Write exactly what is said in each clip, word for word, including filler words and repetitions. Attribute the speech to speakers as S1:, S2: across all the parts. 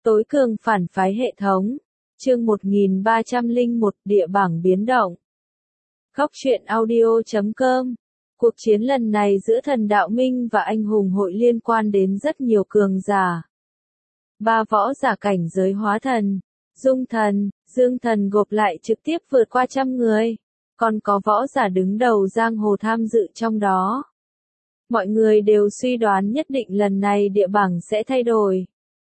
S1: Tối cường phản phái hệ thống. Chương một nghìn ba trăm lẻ một Địa bảng biến động. Góc truyện audio chấm com. Cuộc chiến lần này giữa thần đạo minh và anh hùng hội liên quan đến rất nhiều cường giả. Ba võ giả cảnh giới hóa thần, dung thần, dương thần gộp lại trực tiếp vượt qua trăm người. Còn có võ giả đứng đầu giang hồ tham dự trong đó. Mọi người đều suy đoán nhất định lần này địa bảng sẽ thay đổi.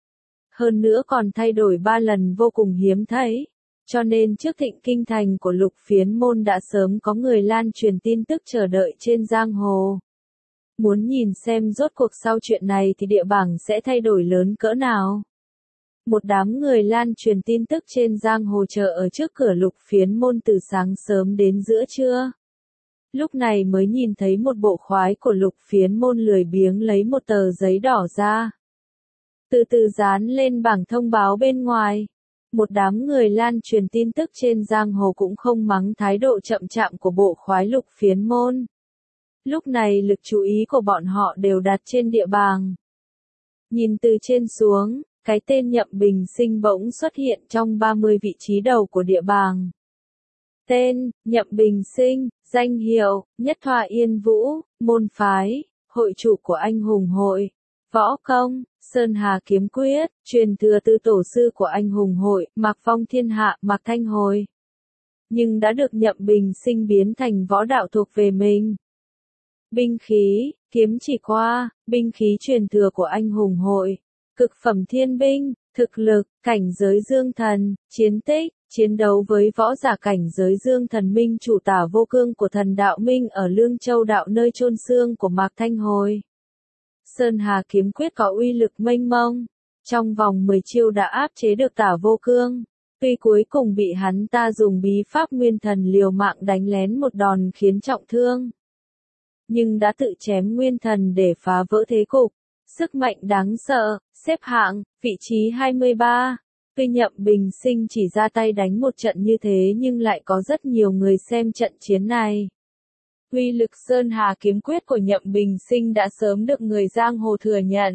S1: Hơn nữa còn thay đổi ba lần vô cùng hiếm thấy. Cho nên trước thịnh kinh thành của Lục Phiến Môn đã sớm có người lan truyền tin tức chờ đợi trên giang hồ. Muốn nhìn xem rốt cuộc sau chuyện này thì địa bảng sẽ thay đổi lớn cỡ nào. Một đám người lan truyền tin tức trên giang hồ chờ ở trước cửa Lục Phiến Môn từ sáng sớm đến giữa trưa. Lúc này mới nhìn thấy một bộ khoái của Lục Phiến Môn lười biếng lấy một tờ giấy đỏ ra. Từ từ dán lên bảng thông báo bên ngoài. Một đám người lan truyền tin tức trên giang hồ cũng không mắng thái độ chậm chạp của bộ khoái Lục Phiến Môn. Lúc này lực chú ý của bọn họ đều đặt trên địa bảng. Nhìn từ trên xuống, cái tên Nhậm Bình Sinh bỗng xuất hiện trong ba mươi vị trí đầu của địa bảng. Tên, Nhậm Bình Sinh, danh hiệu, Nhất Thoa Yên Vũ, môn phái, hội chủ của anh hùng hội, võ công, Sơn Hà Kiếm Quyết, truyền thừa từ tổ sư của anh hùng hội, Mạc Phong Thiên Hạ, Mạc Thanh Hồi. Nhưng đã được Nhậm Bình Sinh biến thành võ đạo thuộc về mình. Binh khí, kiếm chỉ qua, binh khí truyền thừa của anh hùng hội, cực phẩm thiên binh, thực lực, cảnh giới dương thần, chiến tích, chiến đấu với võ giả cảnh giới dương thần minh chủ Tả Vô Cương của thần đạo minh ở Lương Châu đạo nơi chôn xương của Mạc Thanh Hồi. Sơn Hà Kiếm Quyết có uy lực mênh mông, trong vòng mười chiêu đã áp chế được Tả Vô Cương, tuy cuối cùng bị hắn ta dùng bí pháp nguyên thần liều mạng đánh lén một đòn khiến trọng thương. Nhưng đã tự chém nguyên thần để phá vỡ thế cục, sức mạnh đáng sợ, xếp hạng, vị trí hai mươi ba. Tuy Nhậm Bình Sinh chỉ ra tay đánh một trận như thế nhưng lại có rất nhiều người xem trận chiến này. Uy lực Sơn Hà Kiếm Quyết của Nhậm Bình Sinh đã sớm được người giang hồ thừa nhận.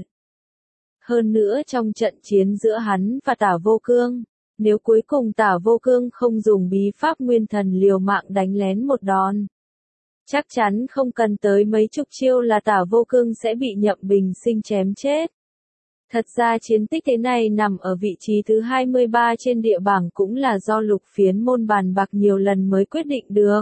S1: Hơn nữa trong trận chiến giữa hắn và Tả Vô Cương, nếu cuối cùng Tả Vô Cương không dùng bí pháp nguyên thần liều mạng đánh lén một đòn, chắc chắn không cần tới mấy chục chiêu là Tả Vô Cương sẽ bị Nhậm Bình Sinh chém chết. Thật ra chiến tích thế này nằm ở vị trí thứ hai mươi ba trên địa bảng cũng là do Lục Phiến Môn bàn bạc nhiều lần mới quyết định được.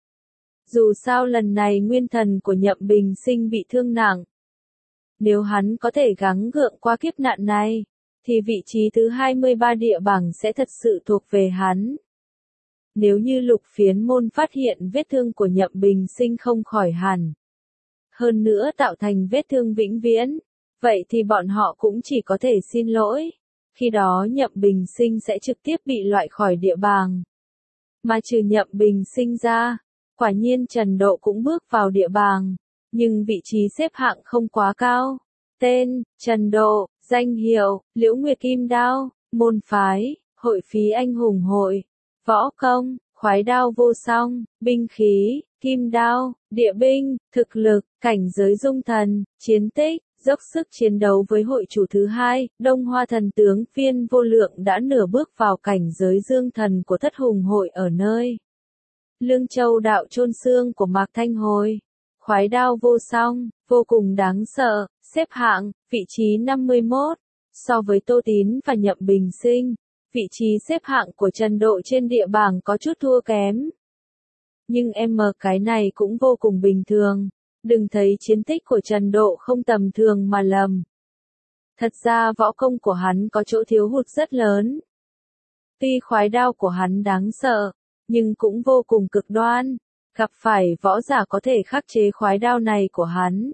S1: Dù sao lần này nguyên thần của Nhậm Bình Sinh bị thương nặng. Nếu hắn có thể gắng gượng qua kiếp nạn này, thì vị trí thứ hai mươi ba địa bảng sẽ thật sự thuộc về hắn. Nếu như Lục Phiến Môn phát hiện vết thương của Nhậm Bình Sinh không khỏi hẳn, hơn nữa tạo thành vết thương vĩnh viễn, vậy thì bọn họ cũng chỉ có thể xin lỗi. Khi đó Nhậm Bình Sinh sẽ trực tiếp bị loại khỏi địa bảng. Mà trừ Nhậm Bình Sinh ra, quả nhiên Trần Độ cũng bước vào địa bảng, nhưng vị trí xếp hạng không quá cao. Tên, Trần Độ, danh hiệu, Liễu Nguyệt Kim Đao, môn phái, hội phí anh hùng hội, võ công, khoái đao vô song, binh khí, kim đao, địa binh, thực lực, cảnh giới dung thần, chiến tích, dốc sức chiến đấu với hội chủ thứ hai, Đông Hoa thần tướng Viên Vô Lượng đã nửa bước vào cảnh giới dương thần của thất hùng hội ở nơi Lương Châu đạo chôn xương của Mạc Thanh Hồi. Khoái đao vô song, vô cùng đáng sợ, xếp hạng, vị trí năm mươi mốt. So với Tô Tín và Nhậm Bình Sinh, vị trí xếp hạng của Trần Độ trên địa bảng có chút thua kém. Nhưng em mờ cái này cũng vô cùng bình thường. Đừng thấy chiến tích của Trần Độ không tầm thường mà lầm. Thật ra võ công của hắn có chỗ thiếu hụt rất lớn. Tuy khoái đao của hắn đáng sợ, nhưng cũng vô cùng cực đoan. Gặp phải võ giả có thể khắc chế khoái đao này của hắn,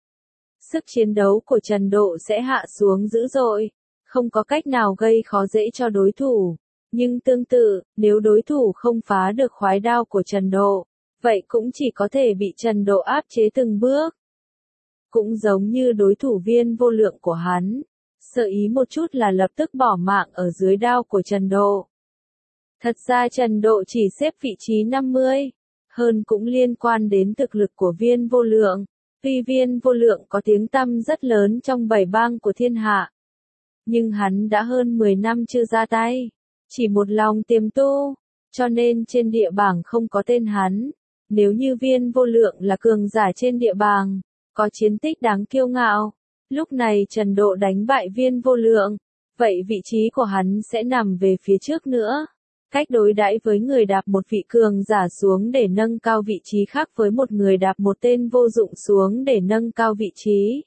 S1: sức chiến đấu của Trần Độ sẽ hạ xuống dữ dội, không có cách nào gây khó dễ cho đối thủ. Nhưng tương tự, nếu đối thủ không phá được khoái đao của Trần Độ, vậy cũng chỉ có thể bị Trần Độ áp chế từng bước. Cũng giống như đối thủ Viên Vô Lượng của hắn, sợ ý một chút là lập tức bỏ mạng ở dưới đao của Trần Độ. Thật ra Trần Độ chỉ xếp vị trí năm mươi, hơn cũng liên quan đến thực lực của Viên Vô Lượng. Tuy Viên Vô Lượng có tiếng tăm rất lớn trong bảy bang của thiên hạ, Nhưng hắn đã hơn mười năm chưa ra tay, chỉ một lòng tiềm tu, cho nên trên địa bảng không có tên hắn. Nếu như Viên Vô Lượng là cường giả trên địa bảng, có chiến tích đáng kiêu ngạo, lúc này Trần Độ đánh bại Viên Vô Lượng, vậy vị trí của hắn sẽ nằm về phía trước nữa. Cách đối đãi với người đạp một vị cường giả xuống để nâng cao vị trí khác với một người đạp một tên vô dụng xuống để nâng cao vị trí.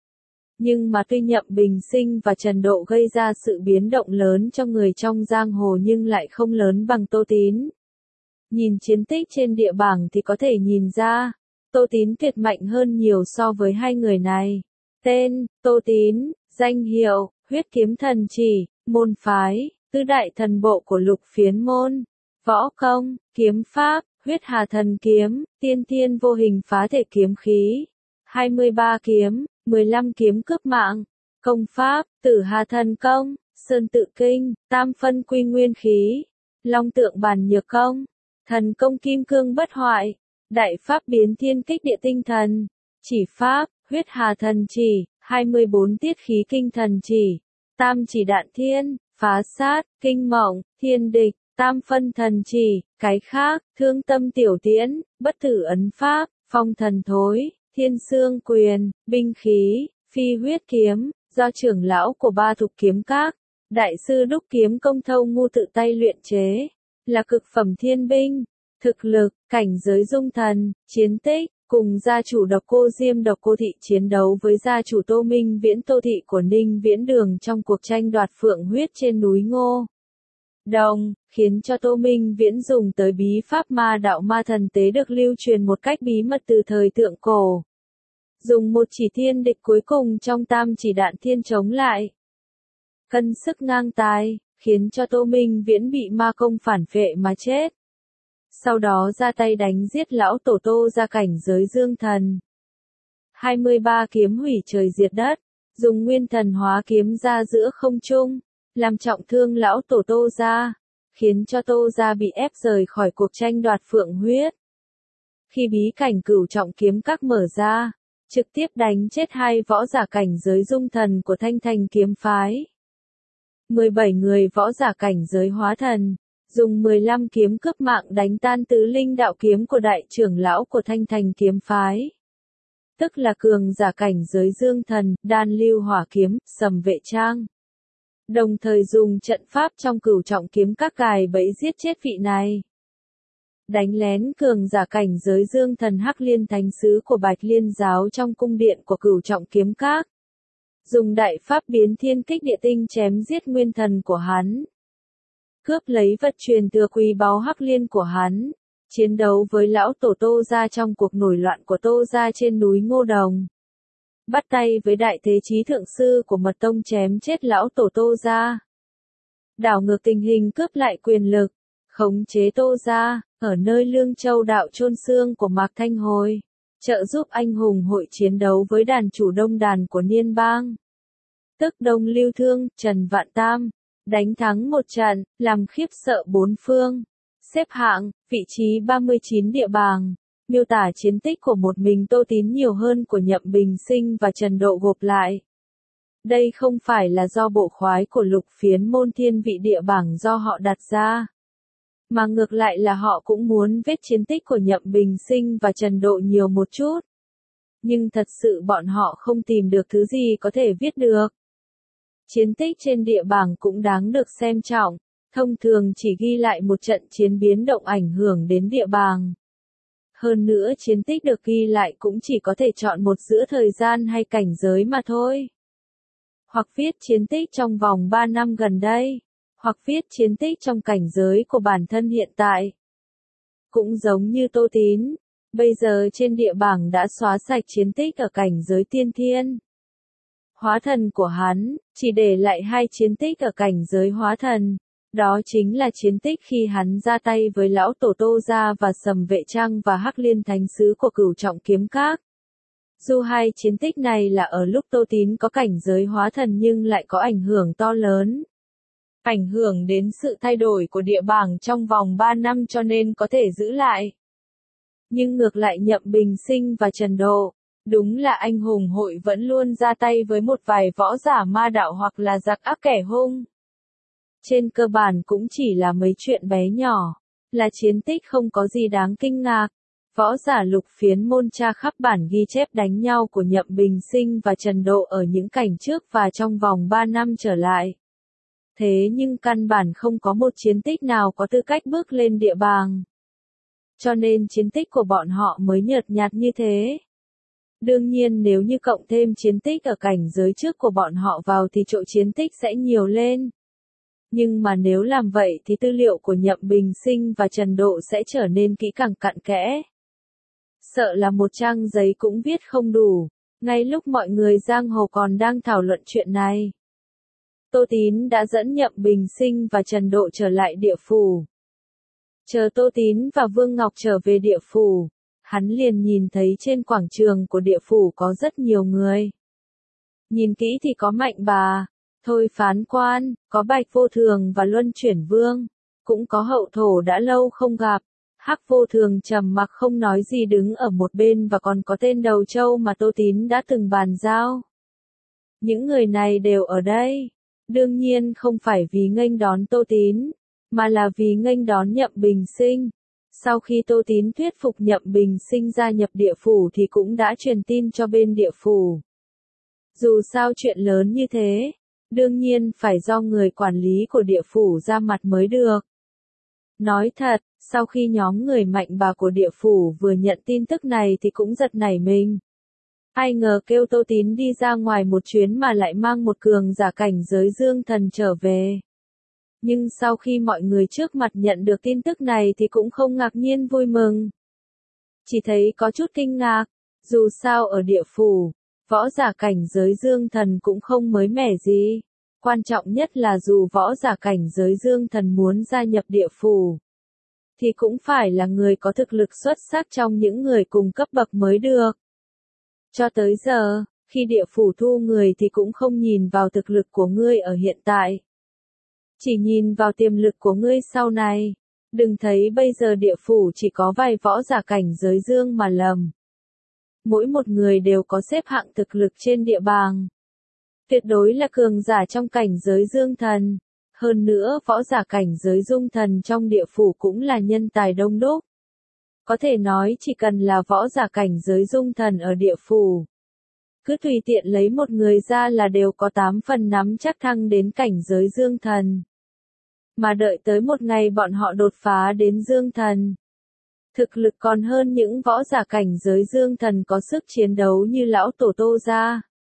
S1: Nhưng mà tuy Nhậm Bình Sinh và Trần Độ gây ra sự biến động lớn cho người trong giang hồ nhưng lại không lớn bằng Tô Tín. Nhìn chiến tích trên địa bảng thì có thể nhìn ra, Tô Tín tuyệt mạnh hơn nhiều so với hai người này. Tên, Tô Tín, danh hiệu, Huyết Kiếm Thần Chỉ, môn phái, Tứ Đại Thần Bộ của Lục Phiến Môn, võ công, kiếm pháp, Huyết Hà Thần Kiếm, Tiên Thiên Vô Hình Phá Thể Kiếm Khí, hai mươi ba kiếm, mười lăm kiếm cướp mạng, công pháp, Tử Hà Thần Công, Sơn Tự Kinh, Tam Phân Quy Nguyên Khí, Long Tượng Bản Nhược Công, Thần Công Kim Cương Bất Hoại, Đại Pháp Biến Thiên Kích Địa Tinh Thần, Chỉ Pháp, Huyết Hà Thần Chỉ, hai mươi bốn Tiết Khí Kinh Thần Chỉ, Tam Chỉ Đạn Thiên, Phá Sát, Kinh Mộng, Thiên Địch, Tam Phân Thần Chỉ, cái khác, Thương Tâm Tiểu Tiễn, Bất Tử Ấn Pháp, Phong Thần Thối, Thiên Xương Quyền, Binh Khí, Phi Huyết Kiếm, do trưởng lão của Ba Thục Kiếm Các, Đại sư Đúc Kiếm Công Thâu Ngu tự tay luyện chế, là cực phẩm thiên binh. Thực lực, cảnh giới dung thần, chiến tích, cùng gia chủ Độc Cô Diêm Độc Cô Thị chiến đấu với gia chủ Tô Minh Viễn Tô Thị của Ninh Viễn Đường trong cuộc tranh đoạt phượng huyết trên núi Ngô Đồng, khiến cho Tô Minh Viễn dùng tới bí pháp ma đạo ma thần tế được lưu truyền một cách bí mật từ thời thượng cổ. Dùng một chỉ thiên địch cuối cùng trong tam chỉ đạn thiên chống lại. Cân sức ngang tài, khiến cho Tô Minh Viễn bị ma công phản phệ mà chết. Sau đó ra tay đánh giết lão tổ Tô ra cảnh giới dương thần. hai mươi ba kiếm hủy trời diệt đất, dùng nguyên thần hóa kiếm ra giữa không trung, làm trọng thương lão tổ Tô ra, khiến cho Tô ra bị ép rời khỏi cuộc tranh đoạt phượng huyết. Khi bí cảnh cửu trọng kiếm các mở ra, trực tiếp đánh chết hai võ giả cảnh giới dung thần của Thanh Thành kiếm phái. mười bảy người võ giả cảnh giới hóa thần, dùng mười lăm kiếm cướp mạng đánh tan tứ linh đạo kiếm của đại trưởng lão của Thanh Thành kiếm phái. Tức là cường giả cảnh giới dương thần, đan lưu hỏa kiếm, sầm vệ trang. Đồng thời dùng trận pháp trong cửu trọng kiếm các cài bẫy giết chết vị này. Đánh lén cường giả cảnh giới dương thần Hắc Liên Thánh Sứ của Bạch Liên Giáo trong cung điện của cửu trọng kiếm các. Dùng đại pháp biến thiên kích địa tinh chém giết nguyên thần của hắn. Cướp lấy vật truyền thừa quý báu Hắc Liên của hắn. Chiến đấu với lão tổ Tô gia trong cuộc nổi loạn của Tô gia trên núi Ngô Đồng. Bắt tay với đại thế chí thượng sư của Mật Tông chém chết lão tổ Tô gia. Đảo ngược tình hình cướp lại quyền lực, khống chế Tô gia, ở nơi Lương Châu đạo chôn xương của Mạc Thanh Hồi, trợ giúp anh hùng hội chiến đấu với đàn chủ đông đàn của Niên Bang. Tức Đông Lưu Thương, Trần Vạn Tam, đánh thắng một trận, làm khiếp sợ bốn phương. Xếp hạng, vị trí ba mươi chín địa bảng, miêu tả chiến tích của một mình Tô Tín nhiều hơn của Nhậm Bình Sinh và Trần Độ gộp lại. Đây không phải là do bộ khoái của Lục Phiến Môn thiên vị địa bảng do họ đặt ra, mà ngược lại là họ cũng muốn viết chiến tích của Nhậm Bình Sinh và Trần Độ nhiều một chút. Nhưng thật sự bọn họ không tìm được thứ gì có thể viết được. Chiến tích trên địa bảng cũng đáng được xem trọng, thông thường chỉ ghi lại một trận chiến biến động ảnh hưởng đến địa bảng. Hơn nữa chiến tích được ghi lại cũng chỉ có thể chọn một giữa thời gian hay cảnh giới mà thôi. Hoặc viết chiến tích trong vòng ba năm gần đây, hoặc viết chiến tích trong cảnh giới của bản thân hiện tại. Cũng giống như Tô Tín, bây giờ trên địa bảng đã xóa sạch chiến tích ở cảnh giới tiên thiên. Hóa thần của hắn, chỉ để lại hai chiến tích ở cảnh giới hóa thần. Đó chính là chiến tích khi hắn ra tay với lão tổ Tô gia và Sầm Vệ Trang và Hắc Liên Thánh Sứ của cửu trọng kiếm các. Dù hai chiến tích này là ở lúc Tô Tín có cảnh giới hóa thần nhưng lại có ảnh hưởng to lớn. Ảnh hưởng đến sự thay đổi của địa bảng trong vòng ba năm cho nên có thể giữ lại. Nhưng ngược lại Nhậm Bình Sinh và Trần Độ, Đúng là anh hùng hội vẫn luôn ra tay với một vài võ giả ma đạo hoặc là giặc ác kẻ hung. Trên cơ bản cũng chỉ là mấy chuyện bé nhỏ, là chiến tích không có gì đáng kinh ngạc. Võ giả Lục Phiến Môn tra khắp bản ghi chép đánh nhau của Nhậm Bình Sinh và Trần Độ ở những cảnh trước và trong vòng ba năm trở lại. Thế nhưng căn bản không có một chiến tích nào có tư cách bước lên địa bàng. Cho nên chiến tích của bọn họ mới nhợt nhạt như thế. Đương nhiên nếu như cộng thêm chiến tích ở cảnh giới trước của bọn họ vào thì chỗ chiến tích sẽ nhiều lên. Nhưng mà nếu làm vậy thì tư liệu của Nhậm Bình Sinh và Trần Độ sẽ trở nên kỹ càng cặn kẽ. Sợ là một trang giấy cũng viết không đủ, ngay lúc mọi người giang hồ còn đang thảo luận chuyện này. Tô Tín đã dẫn Nhậm Bình Sinh và Trần Độ trở lại địa phủ. Chờ Tô Tín và Vương Ngọc trở về địa phủ, hắn liền nhìn thấy trên quảng trường của địa phủ có rất nhiều người. Nhìn kỹ thì có Mạnh Bà, Thôi Phán Quan, có Bạch Vô Thường và Luân Chuyển Vương, cũng có Hậu Thổ đã lâu không gặp. Hắc Vô Thường trầm mặc không nói gì đứng ở một bên và còn có tên Đầu Trâu mà Tô Tín đã từng bàn giao. Những người này đều ở đây, đương nhiên không phải vì nghênh đón Tô Tín, mà là vì nghênh đón Nhậm Bình Sinh. Sau khi Tô Tín thuyết phục Nhậm Bình Sinh gia nhập địa phủ thì cũng đã truyền tin cho bên địa phủ. Dù sao chuyện lớn như thế, đương nhiên phải do người quản lý của địa phủ ra mặt mới được. Nói thật, sau khi nhóm người Mạnh Bà của địa phủ vừa nhận tin tức này thì cũng giật nảy mình. Ai ngờ kêu Tô Tín đi ra ngoài một chuyến mà lại mang một cường giả cảnh giới dương thần trở về. Nhưng sau khi mọi người trước mặt nhận được tin tức này thì cũng không ngạc nhiên vui mừng. Chỉ thấy có chút kinh ngạc, dù sao ở địa phủ, võ giả cảnh giới dương thần cũng không mới mẻ gì. Quan trọng nhất là dù võ giả cảnh giới dương thần muốn gia nhập địa phủ, thì cũng phải là người có thực lực xuất sắc trong những người cùng cấp bậc mới được. Cho tới giờ, khi địa phủ thu người thì cũng không nhìn vào thực lực của ngươi ở hiện tại. Chỉ nhìn vào tiềm lực của ngươi sau này. Đừng thấy bây giờ địa phủ chỉ có vài võ giả cảnh giới dương mà lầm. Mỗi một người đều có xếp hạng thực lực trên địa bàng. Tuyệt đối là cường giả trong cảnh giới dương thần. Hơn nữa võ giả cảnh giới dung thần trong địa phủ cũng là nhân tài đông đúc. Có thể nói chỉ cần là võ giả cảnh giới dung thần ở địa phủ, cứ tùy tiện lấy một người ra là đều có tám phần nắm chắc thăng đến cảnh giới dương thần. Mà đợi tới một ngày bọn họ đột phá đến dương thần, thực lực còn hơn những võ giả cảnh giới dương thần có sức chiến đấu như lão tổ Tô gia,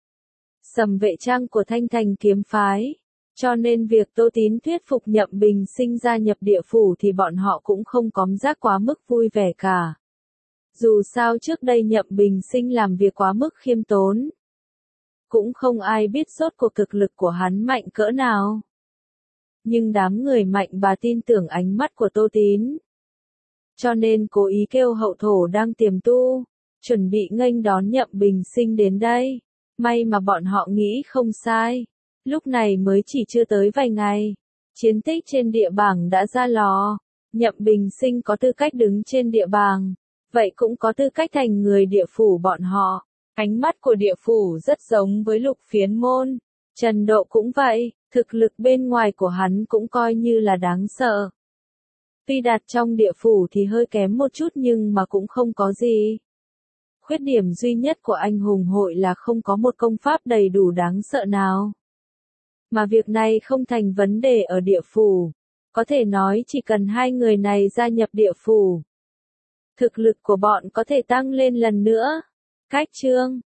S1: Sầm Vệ Trang của Thanh Thành kiếm phái. Cho nên việc Tô Tín thuyết phục Nhậm Bình Sinh gia nhập địa phủ thì bọn họ cũng không có giác quá mức vui vẻ cả. Dù sao trước đây Nhậm Bình Sinh làm việc quá mức khiêm tốn. Cũng không ai biết rốt cuộc thực lực của hắn mạnh cỡ nào. Nhưng đám người Mạnh Bà tin tưởng ánh mắt của Tô Tín. Cho nên cố ý kêu Hậu Thổ đang tiềm tu, chuẩn bị nghênh đón Nhậm Bình Sinh đến đây. May mà bọn họ nghĩ không sai. Lúc này mới chỉ chưa tới vài ngày, chiến tích trên địa bảng đã ra lò. Nhậm Bình Sinh có tư cách đứng trên địa bảng, vậy cũng có tư cách thành người địa phủ bọn họ. Ánh mắt của địa phủ rất giống với Lục Phiến Môn. Trần Độ cũng vậy, thực lực bên ngoài của hắn cũng coi như là đáng sợ. Tuy đặt trong địa phủ thì hơi kém một chút nhưng mà cũng không có gì. Khuyết điểm duy nhất của anh hùng hội là không có một công pháp đầy đủ đáng sợ nào. Mà việc này không thành vấn đề ở địa phủ. Có thể nói chỉ cần hai người này gia nhập địa phủ, thực lực của bọn có thể tăng lên lần nữa. Cách chương